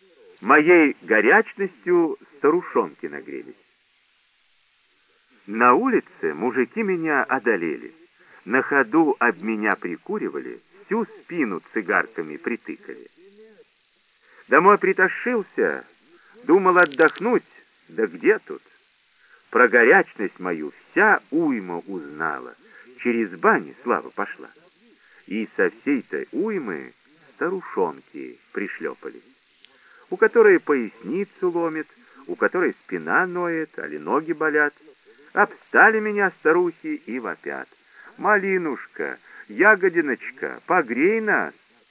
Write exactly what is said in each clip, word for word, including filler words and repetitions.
Моей горячностью старушонки нагрелись. На улице мужики меня одолели. На ходу об меня прикуривали, всю спину цигарками притыкали. Домой притащился, думал отдохнуть, да где тут? Про горячность мою вся уйма узнала, через бани слава пошла. И со всей-то уймы старушонки пришлепались, у которой поясницу ломит, у которой спина ноет, али ноги болят. Обстали меня старухи и вопят: «Малинушка, ягодиночка, погрей нас!»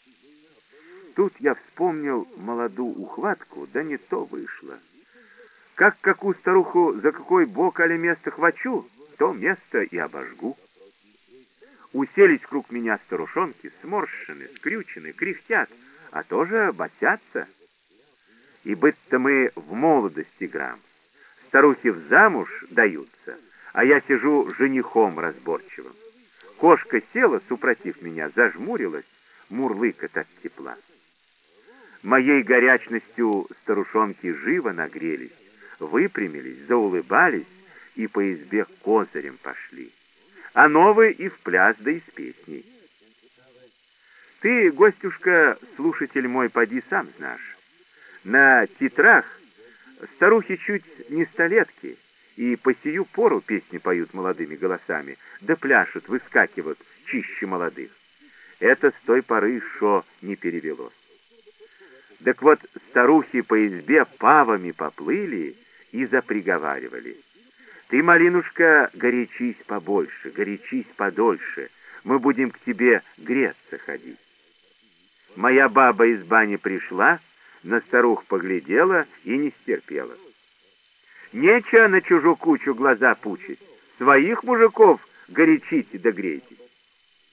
Тут я вспомнил молоду ухватку, да не то вышло. Как какую старуху за какой бок али место хвачу, то место и обожгу. Уселись круг меня старушонки, сморщены, скрючены, кряхтят, а тоже босятся. И быть-то мы в молодости грамм. Старухи в замуж даются, а я сижу женихом разборчивым. Кошка села, супротив меня, зажмурилась, мурлыкает от тепла. Моей горячностью старушонки живо нагрелись, выпрямились, заулыбались и по избе козырем пошли. А новые и в пляс, да и с песней. Ты, гостюшка, слушатель мой, поди сам знаешь. На титрах старухи чуть не столетки, и по сию пору песни поют молодыми голосами, да пляшут, выскакивают чище молодых. Это с той поры, шо не перевелось. Так вот, старухи по избе павами поплыли и заприговаривали: «Ты, малинушка, горячись побольше, горячись подольше, мы будем к тебе греться ходить». Моя баба из бани пришла, на старух поглядела и не стерпела. «Нечего на чужую кучу глаза пучить, своих мужиков горячите да грейте».